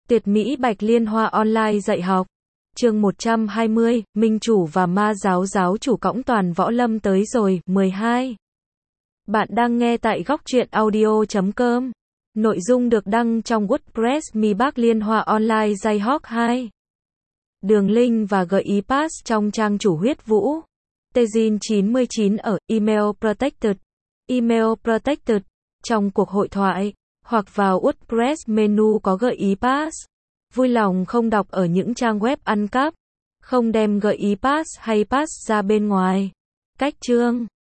Tuyệt mỹ Bạch Liên Hoa online dạy học. Chương 120, Minh chủ và ma giáo giáo chủ cõng toàn võ lâm tới rồi, 12. Bạn đang nghe tại góc truyện audio.com. Nội dung được đăng trong WordPress Mi Bác Liên Hoa online dạy học 2. Đường link và gợi ý pass trong trang chủ huyết vũ. Tezin 99 ở Email Protected. Email Protected. Trong cuộc hội thoại, hoặc vào WordPress menu có gợi ý pass. Vui lòng không đọc ở những trang web ăn cắp. Không đem gợi ý pass hay pass ra bên ngoài. Cách chương